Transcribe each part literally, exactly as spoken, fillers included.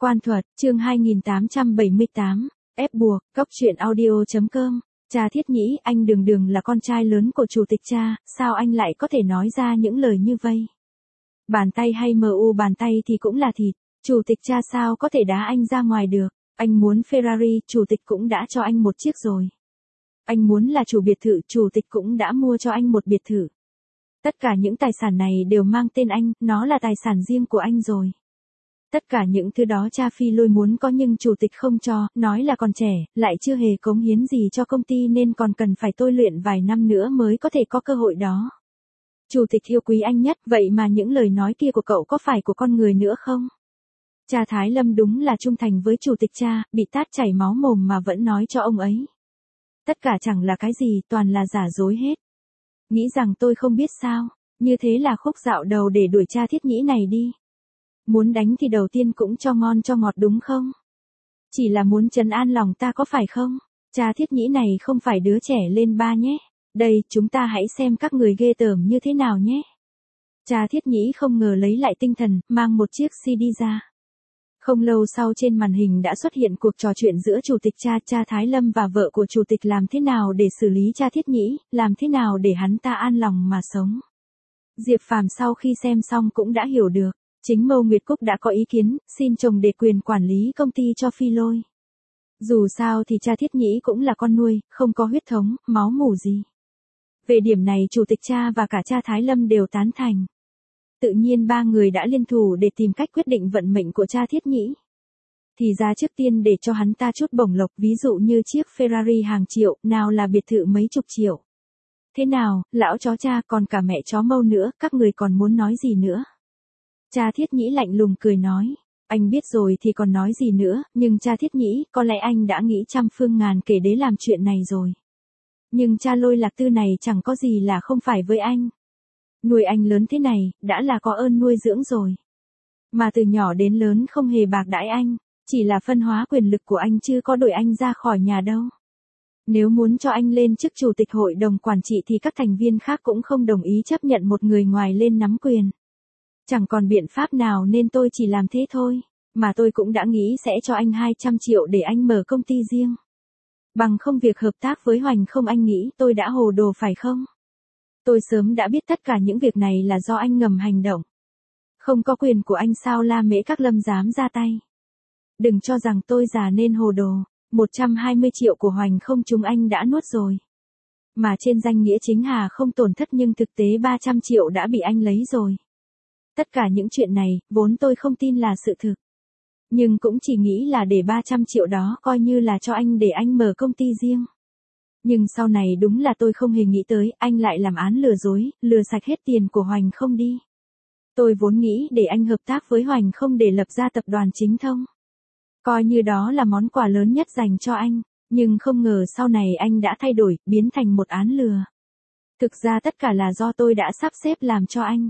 Quan thuật, chương hai nghìn tám trăm bảy mươi tám, ép buộc, cóc truyện audio.com. Cha Thiết Nhĩ, anh đường đường là con trai lớn của chủ tịch cha, sao anh lại có thể nói ra những lời như vậy? Bàn tay hay em u bàn tay thì cũng là thịt, chủ tịch cha sao có thể đá anh ra ngoài được? Anh muốn Ferrari, chủ tịch cũng đã cho anh một chiếc rồi. Anh muốn là chủ biệt thự, chủ tịch cũng đã mua cho anh một biệt thự. Tất cả những tài sản này đều mang tên anh, nó là tài sản riêng của anh rồi. Tất cả những thứ đó cha Phi Lôi muốn có nhưng chủ tịch không cho, nói là còn trẻ, lại chưa hề cống hiến gì cho công ty nên còn cần phải tôi luyện vài năm nữa mới có thể có cơ hội đó. Chủ tịch yêu quý anh nhất, vậy mà những lời nói kia của cậu có phải của con người nữa không? Cha Thái Lâm đúng là trung thành với chủ tịch cha, bị tát chảy máu mồm mà vẫn nói cho ông ấy. Tất cả chẳng là cái gì, toàn là giả dối hết. Nghĩ rằng tôi không biết sao, như thế là khúc dạo đầu để đuổi cha Thiết Nhĩ này đi. Muốn đánh thì đầu tiên cũng cho ngon cho ngọt đúng không? Chỉ là muốn trấn an lòng ta có phải không? Cha Thiết Nhĩ này không phải đứa trẻ lên ba nhé. Đây, chúng ta hãy xem các người ghê tởm như thế nào nhé. Cha Thiết Nhĩ không ngờ lấy lại tinh thần, mang một chiếc xê đê ra. Không lâu sau trên màn hình đã xuất hiện cuộc trò chuyện giữa chủ tịch cha, cha Thái Lâm và vợ của chủ tịch làm thế nào để xử lý cha Thiết Nhĩ, làm thế nào để hắn ta an lòng mà sống. Diệp Phàm sau khi xem xong cũng đã hiểu được. Chính Mâu Nguyệt Cúc đã có ý kiến, xin chồng để quyền quản lý công ty cho Phi Lôi. Dù sao thì cha Thiết Nhĩ cũng là con nuôi, không có huyết thống, máu mủ gì. Về điểm này chủ tịch cha và cả cha Thái Lâm đều tán thành. Tự nhiên ba người đã liên thủ để tìm cách quyết định vận mệnh của cha Thiết Nhĩ. Thì ra trước tiên để cho hắn ta chút bổng lộc, ví dụ như chiếc Ferrari hàng triệu, nào là biệt thự mấy chục triệu. Thế nào, lão chó cha còn cả mẹ chó Mâu nữa, các người còn muốn nói gì nữa? Cha Thiết Nhĩ lạnh lùng cười nói, anh biết rồi thì còn nói gì nữa, nhưng cha Thiết Nhĩ, có lẽ anh đã nghĩ trăm phương ngàn kể để làm chuyện này rồi. Nhưng cha Lôi Lạc Tư này chẳng có gì là không phải với anh. Nuôi anh lớn thế này, đã là có ơn nuôi dưỡng rồi. Mà từ nhỏ đến lớn không hề bạc đãi anh, chỉ là phân hóa quyền lực của anh chứ có đuổi anh ra khỏi nhà đâu. Nếu muốn cho anh lên chức chủ tịch hội đồng quản trị thì các thành viên khác cũng không đồng ý chấp nhận một người ngoài lên nắm quyền. Chẳng còn biện pháp nào nên tôi chỉ làm thế thôi, mà tôi cũng đã nghĩ sẽ cho anh hai trăm triệu để anh mở công ty riêng. Bằng không việc hợp tác với Hoành không, anh nghĩ tôi đã hồ đồ phải không? Tôi sớm đã biết tất cả những việc này là do anh ngầm hành động. Không có quyền của anh sao La Mễ Các Lâm dám ra tay. Đừng cho rằng tôi già nên hồ đồ, một trăm hai mươi triệu của Hoành không chúng anh đã nuốt rồi. Mà trên danh nghĩa chính Hà không tổn thất nhưng thực tế ba trăm triệu đã bị anh lấy rồi. Tất cả những chuyện này, vốn tôi không tin là sự thực. Nhưng cũng chỉ nghĩ là để ba trăm triệu đó coi như là cho anh để anh mở công ty riêng. Nhưng sau này đúng là tôi không hề nghĩ tới, anh lại làm án lừa dối, lừa sạch hết tiền của Hoành không đi. Tôi vốn nghĩ để anh hợp tác với Hoành không để lập ra tập đoàn Chính Thông. Coi như đó là món quà lớn nhất dành cho anh, nhưng không ngờ sau này anh đã thay đổi, biến thành một án lừa. Thực ra tất cả là do tôi đã sắp xếp làm cho anh.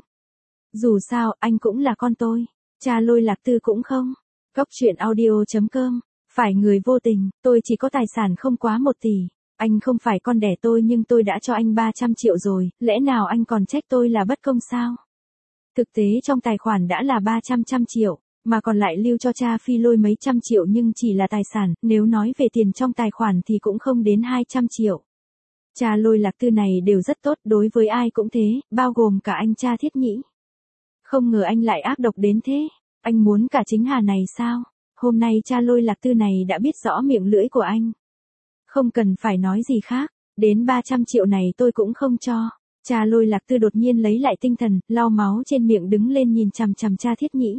Dù sao, anh cũng là con tôi, cha Lôi Lạc Tư cũng không. Cóc truyện audio.com, phải người vô tình, tôi chỉ có tài sản không quá một tỷ. Anh không phải con đẻ tôi nhưng tôi đã cho anh ba trăm triệu rồi, lẽ nào anh còn trách tôi là bất công sao? Thực tế trong tài khoản đã là ba trăm trăm triệu, mà còn lại lưu cho cha Phi Lôi mấy trăm triệu nhưng chỉ là tài sản, nếu nói về tiền trong tài khoản thì cũng không đến hai trăm triệu. Cha Lôi Lạc Tư này đều rất tốt, đối với ai cũng thế, bao gồm cả anh cha Thiết Nhĩ. Không ngờ anh lại ác độc đến thế, anh muốn cả chính Hà này sao? Hôm nay cha Lôi Lạc Tư này đã biết rõ miệng lưỡi của anh. Không cần phải nói gì khác, đến ba trăm triệu này tôi cũng không cho. Cha Lôi Lạc Tư đột nhiên lấy lại tinh thần, lau máu trên miệng đứng lên nhìn chằm chằm cha Thiết Nhĩ.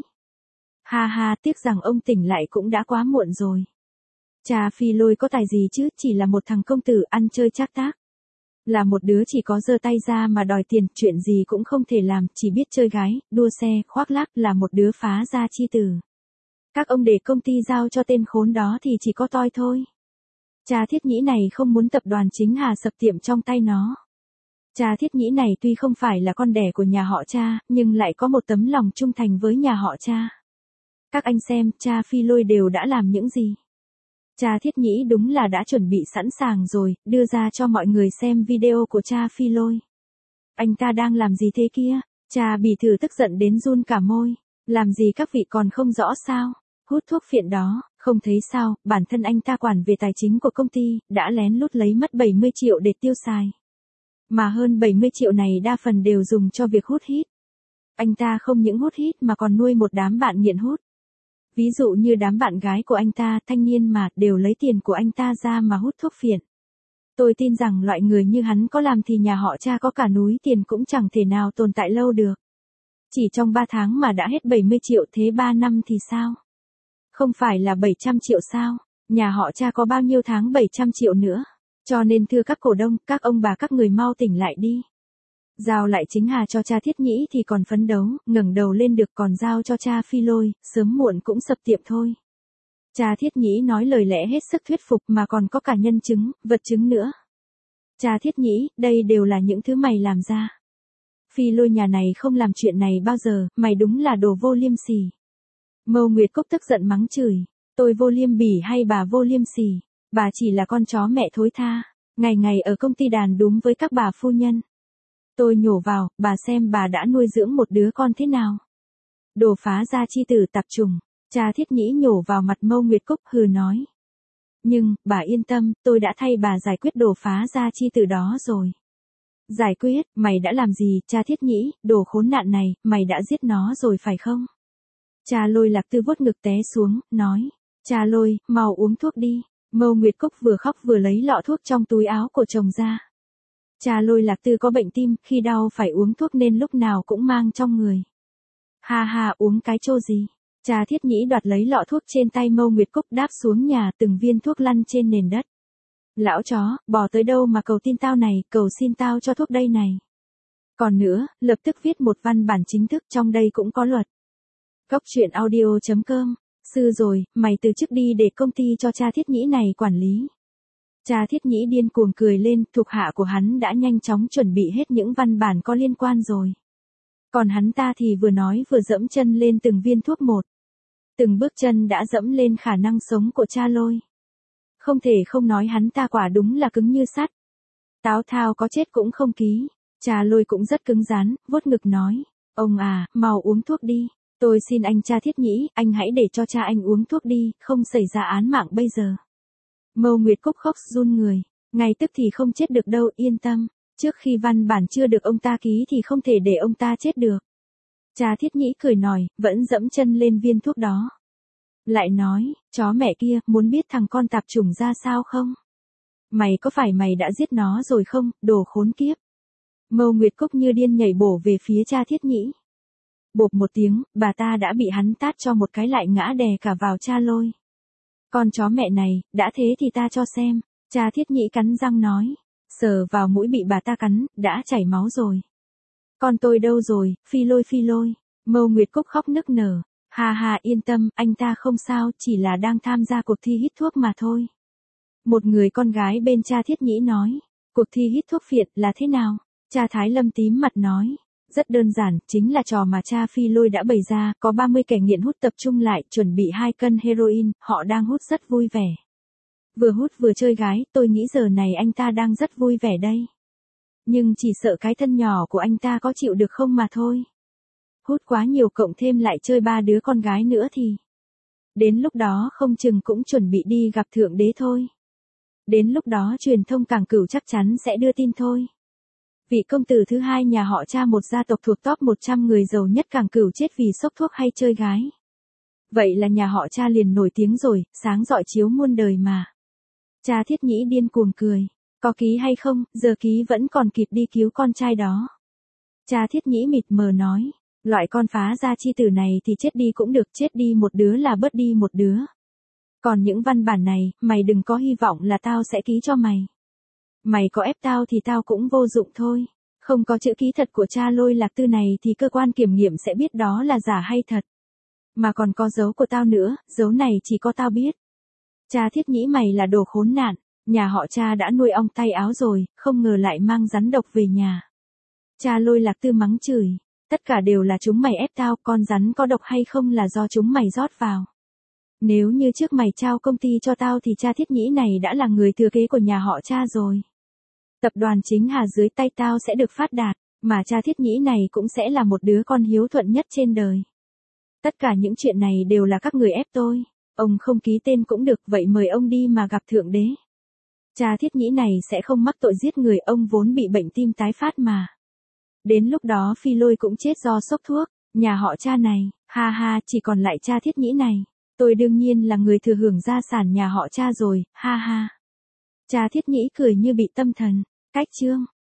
Ha ha, tiếc rằng ông tỉnh lại cũng đã quá muộn rồi. Cha Phi Lôi có tài gì chứ, chỉ là một thằng công tử ăn chơi trác tác. Là một đứa chỉ có giơ tay ra mà đòi tiền, chuyện gì cũng không thể làm, chỉ biết chơi gái, đua xe, khoác lác, là một đứa phá gia chi tử. Các ông để công ty giao cho tên khốn đó thì chỉ có toi thôi. Cha Thiết Nhĩ này không muốn tập đoàn Chính Hà sập tiệm trong tay nó. Cha Thiết Nhĩ này tuy không phải là con đẻ của nhà họ cha, nhưng lại có một tấm lòng trung thành với nhà họ cha. Các anh xem, cha Phi Lôi đều đã làm những gì. Cha Thiết Nhĩ đúng là đã chuẩn bị sẵn sàng rồi, đưa ra cho mọi người xem video của cha Phi Lôi. Anh ta đang làm gì thế kia? Cha Bỉ Thử tức giận đến run cả môi. Làm gì các vị còn không rõ sao? Hút thuốc phiện đó, không thấy sao, bản thân anh ta quản về tài chính của công ty, đã lén lút lấy mất bảy mươi triệu để tiêu xài. Mà hơn bảy mươi triệu này đa phần đều dùng cho việc hút hít. Anh ta không những hút hít mà còn nuôi một đám bạn nghiện hút. Ví dụ như đám bạn gái của anh ta, thanh niên mà, đều lấy tiền của anh ta ra mà hút thuốc phiện. Tôi tin rằng loại người như hắn có làm thì nhà họ Cha có cả núi tiền cũng chẳng thể nào tồn tại lâu được. Chỉ trong ba tháng mà đã hết bảy mươi triệu, thế ba năm thì sao? Không phải là bảy trăm triệu sao? Nhà họ Cha có bao nhiêu tháng bảy trăm triệu nữa? Cho nên thưa các cổ đông, các ông bà các người mau tỉnh lại đi. Giao lại chính hà cho cha Thiết Nhĩ thì còn phấn đấu, ngẩng đầu lên được, còn giao cho cha Phi Lôi, sớm muộn cũng sập tiệm thôi. Cha Thiết Nhĩ nói lời lẽ hết sức thuyết phục mà còn có cả nhân chứng, vật chứng nữa. Cha Thiết Nhĩ, đây đều là những thứ mày làm ra. Phi Lôi nhà này không làm chuyện này bao giờ, mày đúng là đồ vô liêm sỉ. Mâu Nguyệt Cúc tức giận mắng chửi. Tôi vô liêm bỉ hay bà vô liêm sỉ? Bà chỉ là con chó mẹ thối tha, ngày ngày ở công ty đàn đúm với các bà phu nhân. Tôi nhổ vào, bà xem bà đã nuôi dưỡng một đứa con thế nào. Đồ phá gia chi tử tạp chủng, cha Thiết Nhĩ nhổ vào mặt Mâu Nguyệt Cúc hừ nói. Nhưng, bà yên tâm, tôi đã thay bà giải quyết đồ phá gia chi tử đó rồi. Giải quyết, mày đã làm gì, cha Thiết Nhĩ, đồ khốn nạn này, mày đã giết nó rồi phải không? Cha Lôi Lạc Tư vuốt ngực té xuống, nói. Cha Lôi, mau uống thuốc đi. Mâu Nguyệt Cúc vừa khóc vừa lấy lọ thuốc trong túi áo của chồng ra. Cha Lôi Lạc Tư có bệnh tim, khi đau phải uống thuốc nên lúc nào cũng mang trong người. Ha ha, uống cái trô gì? Cha Thiết Nhĩ đoạt lấy lọ thuốc trên tay Mâu Nguyệt Cúc đáp xuống nhà, từng viên thuốc lăn trên nền đất. Lão chó, bò tới đâu mà cầu tin tao này, cầu xin tao cho thuốc đây này. Còn nữa, lập tức viết một văn bản chính thức, trong đây cũng có luật. Cóc truyện audio chấm com. Sư rồi, mày từ chức đi để công ty cho cha Thiết Nhĩ này quản lý. Cha Thiết Nhĩ điên cuồng cười lên, thuộc hạ của hắn đã nhanh chóng chuẩn bị hết những văn bản có liên quan rồi. Còn hắn ta thì vừa nói vừa dẫm chân lên từng viên thuốc một. Từng bước chân đã dẫm lên khả năng sống của cha Lôi. Không thể không nói hắn ta quả đúng là cứng như sắt. Táo thao có chết cũng không ký. Cha Lôi cũng rất cứng rắn, vuốt ngực nói. Ông à, mau uống thuốc đi. Tôi xin anh cha Thiết Nhĩ, anh hãy để cho cha anh uống thuốc đi, không xảy ra án mạng bây giờ. Mâu Nguyệt Cúc khóc run người. Ngay tức thì không chết được đâu, yên tâm. Trước khi văn bản chưa được ông ta ký thì không thể để ông ta chết được. Cha Thiết Nhĩ cười nòi, vẫn dẫm chân lên viên thuốc đó. Lại nói, chó mẹ kia, muốn biết thằng con tạp chủng ra sao không? Mày có phải mày đã giết nó rồi không, đồ khốn kiếp? Mâu Nguyệt Cúc như điên nhảy bổ về phía cha Thiết Nhĩ. Bộp một tiếng, bà ta đã bị hắn tát cho một cái lại ngã đè cả vào cha Lôi. Con chó mẹ này, đã thế thì ta cho xem. Cha Thiết Nhĩ cắn răng nói. Sờ vào mũi bị bà ta cắn, đã chảy máu rồi. Con tôi đâu rồi, Phi Lôi Phi Lôi. Mâu Nguyệt Cúc khóc nức nở. Ha ha, yên tâm, anh ta không sao, chỉ là đang tham gia cuộc thi hít thuốc mà thôi. Một người con gái bên cha Thiết Nhĩ nói. Cuộc thi hít thuốc phiện là thế nào? Cha Thái Lâm tím mặt nói. Rất đơn giản, chính là trò mà cha Phi Lôi đã bày ra, có ba mươi kẻ nghiện hút tập trung lại, chuẩn bị hai cân heroin, họ đang hút rất vui vẻ. Vừa hút vừa chơi gái, tôi nghĩ giờ này anh ta đang rất vui vẻ đây. Nhưng chỉ sợ cái thân nhỏ của anh ta có chịu được không mà thôi. Hút quá nhiều cộng thêm lại chơi ba đứa con gái nữa thì. Đến lúc đó không chừng cũng chuẩn bị đi gặp Thượng Đế thôi. Đến lúc đó truyền thông Cảng Cửu chắc chắn sẽ đưa tin thôi. Vị công tử thứ hai nhà họ Cha, một gia tộc thuộc top một trăm người giàu nhất Cảng Cửu, chết vì sốc thuốc hay chơi gái. Vậy là nhà họ Cha liền nổi tiếng rồi, sáng rọi chiếu muôn đời mà. Cha Thiết Nhĩ điên cuồng cười. Có ký hay không, giờ ký vẫn còn kịp đi cứu con trai đó. Cha Thiết Nhĩ mịt mờ nói. Loại con phá gia chi tử này thì chết đi cũng được, chết đi một đứa là bớt đi một đứa. Còn những văn bản này, mày đừng có hy vọng là tao sẽ ký cho mày. Mày có ép tao thì tao cũng vô dụng thôi. Không có chữ ký thật của cha Lôi Lạc Tư này thì cơ quan kiểm nghiệm sẽ biết đó là giả hay thật. Mà còn có dấu của tao nữa, dấu này chỉ có tao biết. Cha Thiết Nhĩ mày là đồ khốn nạn, nhà họ Cha đã nuôi ong tay áo rồi, không ngờ lại mang rắn độc về nhà. Cha Lôi Lạc Tư mắng chửi, tất cả đều là chúng mày ép tao, con rắn có độc hay không là do chúng mày rót vào. Nếu như trước mày trao công ty cho tao thì cha Thiết Nhĩ này đã là người thừa kế của nhà họ Cha rồi. Tập đoàn Chính Hà dưới tay tao sẽ được phát đạt, mà cha Thiết Nhĩ này cũng sẽ là một đứa con hiếu thuận nhất trên đời. Tất cả những chuyện này đều là các người ép tôi. Ông không ký tên cũng được, vậy mời ông đi mà gặp Thượng Đế. Cha Thiết Nhĩ này sẽ không mắc tội giết người, ông vốn bị bệnh tim tái phát mà. Đến lúc đó Phi Lôi cũng chết do sốc thuốc, nhà họ Cha này, ha ha, chỉ còn lại cha Thiết Nhĩ này. Tôi đương nhiên là người thừa hưởng gia sản nhà họ Cha rồi, ha ha. Cha Thiết Nhĩ cười như bị tâm thần. Cách chương